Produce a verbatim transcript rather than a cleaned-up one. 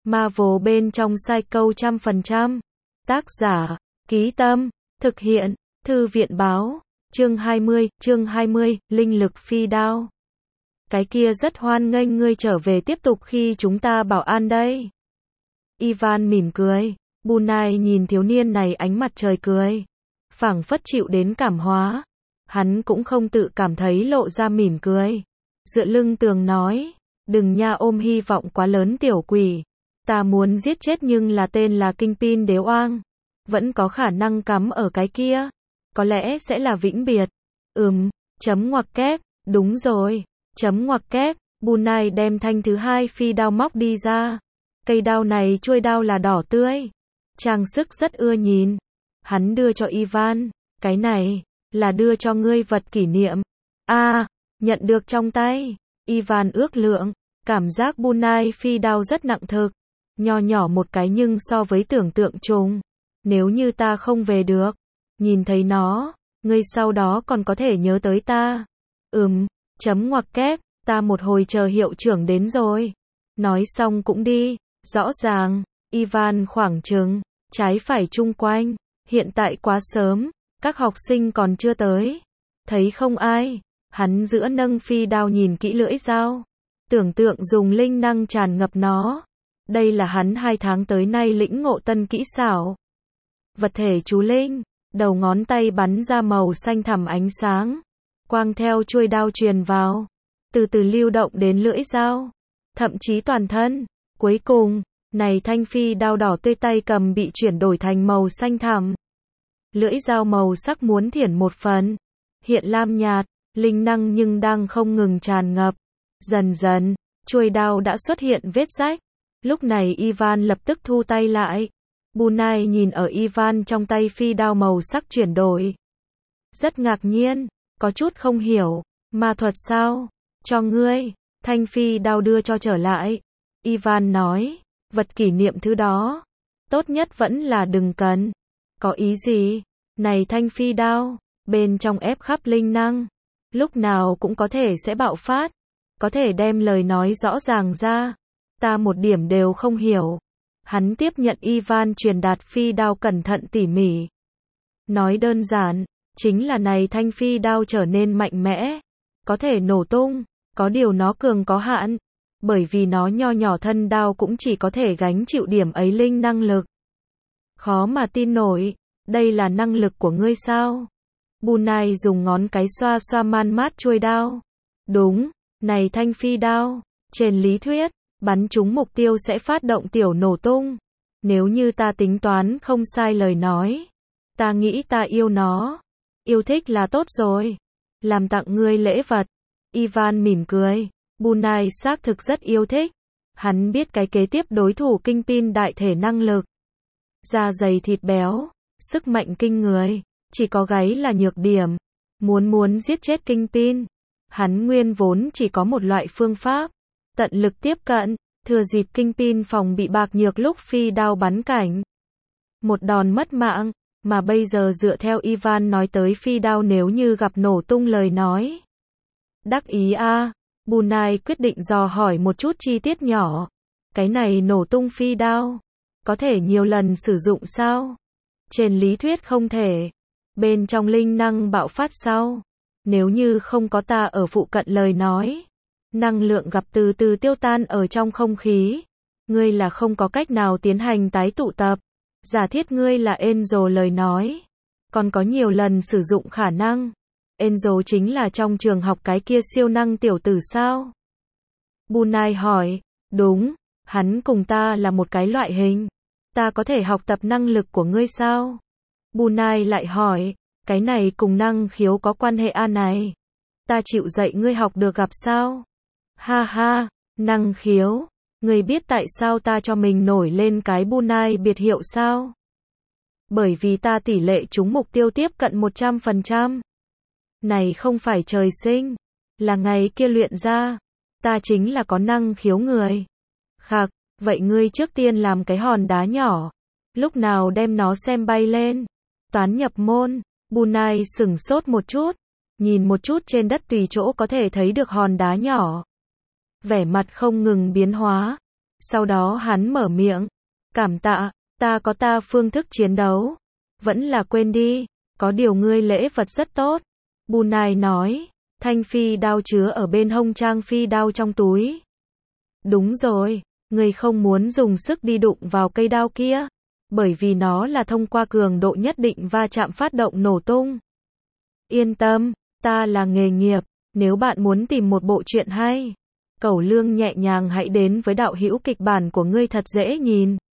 Marvel bên trong Psycho trăm phần trăm. Tác giả, Ký Tâm, thực hiện, Thư viện báo, chương hai mươi, chương hai mươi, linh lực phi đao. Cái kia rất hoan nghênh ngươi trở về tiếp tục khi chúng ta bảo an đây. Ivan mỉm cười, Bunai nhìn thiếu niên này ánh mặt trời cười, phảng phất chịu đến cảm hóa. Hắn cũng không tự cảm thấy lộ ra mỉm cười. Dựa lưng tường nói, đừng nha ôm hy vọng quá lớn tiểu quỷ. Ta muốn giết chết nhưng là tên là Kingpin đế oang. Vẫn có khả năng cắm ở cái kia. Có lẽ sẽ là vĩnh biệt. Ừm, chấm ngoặc kép, đúng rồi. Chấm ngoặc kép, Bunai đem thanh thứ hai phi đao móc đi ra. Cây đao này chuôi đao là đỏ tươi. Trang sức rất ưa nhìn. Hắn đưa cho Ivan, cái này là đưa cho ngươi vật kỷ niệm. A, à, nhận được trong tay. Ivan ước lượng, cảm giác Bunai phi đao rất nặng thực. Nho nhỏ một cái nhưng so với tưởng tượng trùng. Nếu như ta không về được, nhìn thấy nó, ngươi sau đó còn có thể nhớ tới ta. Ừm, chấm ngoặc kép, ta một hồi chờ hiệu trưởng đến rồi. Nói xong cũng đi, rõ ràng, Ivan khoảng chừng, trái phải chung quanh, hiện tại quá sớm, các học sinh còn chưa tới. Thấy không ai, hắn giữa nâng phi đao nhìn kỹ lưỡi dao, tưởng tượng dùng linh năng tràn ngập nó. Đây là hắn hai tháng tới nay lĩnh ngộ tân kỹ xảo. Vật thể chú linh, đầu ngón tay bắn ra màu xanh thẳm ánh sáng. Quang theo chuôi đao truyền vào, từ từ lưu động đến lưỡi dao, thậm chí toàn thân. Cuối cùng, này thanh phi đao đỏ tươi tay cầm bị chuyển đổi thành màu xanh thẳm. Lưỡi dao màu sắc muốn thiển một phần, hiện lam nhạt, linh năng nhưng đang không ngừng tràn ngập. Dần dần, chuôi đao đã xuất hiện vết rách. Lúc này Ivan lập tức thu tay lại. Bunai nhìn ở Ivan trong tay phi đao màu sắc chuyển đổi. Rất ngạc nhiên, có chút không hiểu, ma thuật sao? Cho ngươi, thanh phi đao đưa cho trở lại. Ivan nói, vật kỷ niệm thứ đó, tốt nhất vẫn là đừng cần. Có ý gì? Này thanh phi đao, bên trong ép khắp linh năng, lúc nào cũng có thể sẽ bạo phát, có thể đem lời nói rõ ràng ra. Ta một điểm đều không hiểu. Hắn tiếp nhận Ivan truyền đạt phi đao cẩn thận tỉ mỉ. Nói đơn giản, chính là này thanh phi đao trở nên mạnh mẽ, có thể nổ tung, có điều nó cường có hạn, bởi vì nó nho nhỏ thân đao cũng chỉ có thể gánh chịu điểm ấy linh năng lực. Khó mà tin nổi, đây là năng lực của ngươi sao? Bunai dùng ngón cái xoa xoa man mát chuôi đao. Đúng, này thanh phi đao, trên lý thuyết, bắn trúng mục tiêu sẽ phát động tiểu nổ tung. Nếu như ta tính toán không sai lời nói, ta nghĩ ta yêu nó. Yêu thích là tốt rồi. Làm tặng ngươi lễ vật. Ivan mỉm cười. Bunai xác thực rất yêu thích. Hắn biết cái kế tiếp đối thủ Kingpin đại thể năng lực. Da dày thịt béo, sức mạnh kinh người, chỉ có gáy là nhược điểm. Muốn muốn giết chết Kingpin, hắn nguyên vốn chỉ có một loại phương pháp. Tận lực tiếp cận, thừa dịp Kingpin phòng bị bạc nhược lúc phi đao bắn cảnh. Một đòn mất mạng, mà bây giờ dựa theo Ivan nói tới phi đao nếu như gặp nổ tung lời nói. Đắc ý a, à, Bunai quyết định dò hỏi một chút chi tiết nhỏ. Cái này nổ tung phi đao, có thể nhiều lần sử dụng sao? Trên lý thuyết không thể. Bên trong linh năng bạo phát sau, nếu như không có ta ở phụ cận lời nói. Năng lượng gặp từ từ tiêu tan ở trong không khí. Ngươi là không có cách nào tiến hành tái tụ tập. Giả thiết ngươi là Angel lời nói. Còn có nhiều lần sử dụng khả năng. Angel chính là trong trường học cái kia siêu năng tiểu tử sao? Bunai hỏi. Đúng, hắn cùng ta là một cái loại hình. Ta có thể học tập năng lực của ngươi sao? Bunai lại hỏi. Cái này cùng năng khiếu có quan hệ a này. Ta chịu dạy ngươi học được gặp sao? Ha ha, năng khiếu, ngươi biết tại sao ta cho mình nổi lên cái Bunai biệt hiệu sao? Bởi vì ta tỷ lệ trúng mục tiêu tiếp cận một trăm phần trăm. Này không phải trời sinh, là ngày kia luyện ra. Ta chính là có năng khiếu người. Khạc, vậy ngươi trước tiên làm cái hòn đá nhỏ. Lúc nào đem nó xem bay lên. Toán nhập môn, Bunai sửng sốt một chút. Nhìn một chút trên đất tùy chỗ có thể thấy được hòn đá nhỏ. Vẻ mặt không ngừng biến hóa. Sau đó hắn mở miệng. Cảm tạ, ta có ta phương thức chiến đấu. Vẫn là quên đi, có điều ngươi lễ vật rất tốt. Bunai nói, thanh phi đao chứa ở bên hông trang phi đao trong túi. Đúng rồi, ngươi không muốn dùng sức đi đụng vào cây đao kia, bởi vì nó là thông qua cường độ nhất định va chạm phát động nổ tung. Yên tâm, ta là nghề nghiệp, nếu bạn muốn tìm một bộ truyện hay, Cẩu Lương nhẹ nhàng hãy đến với đạo hữu kịch bản của ngươi thật dễ nhìn.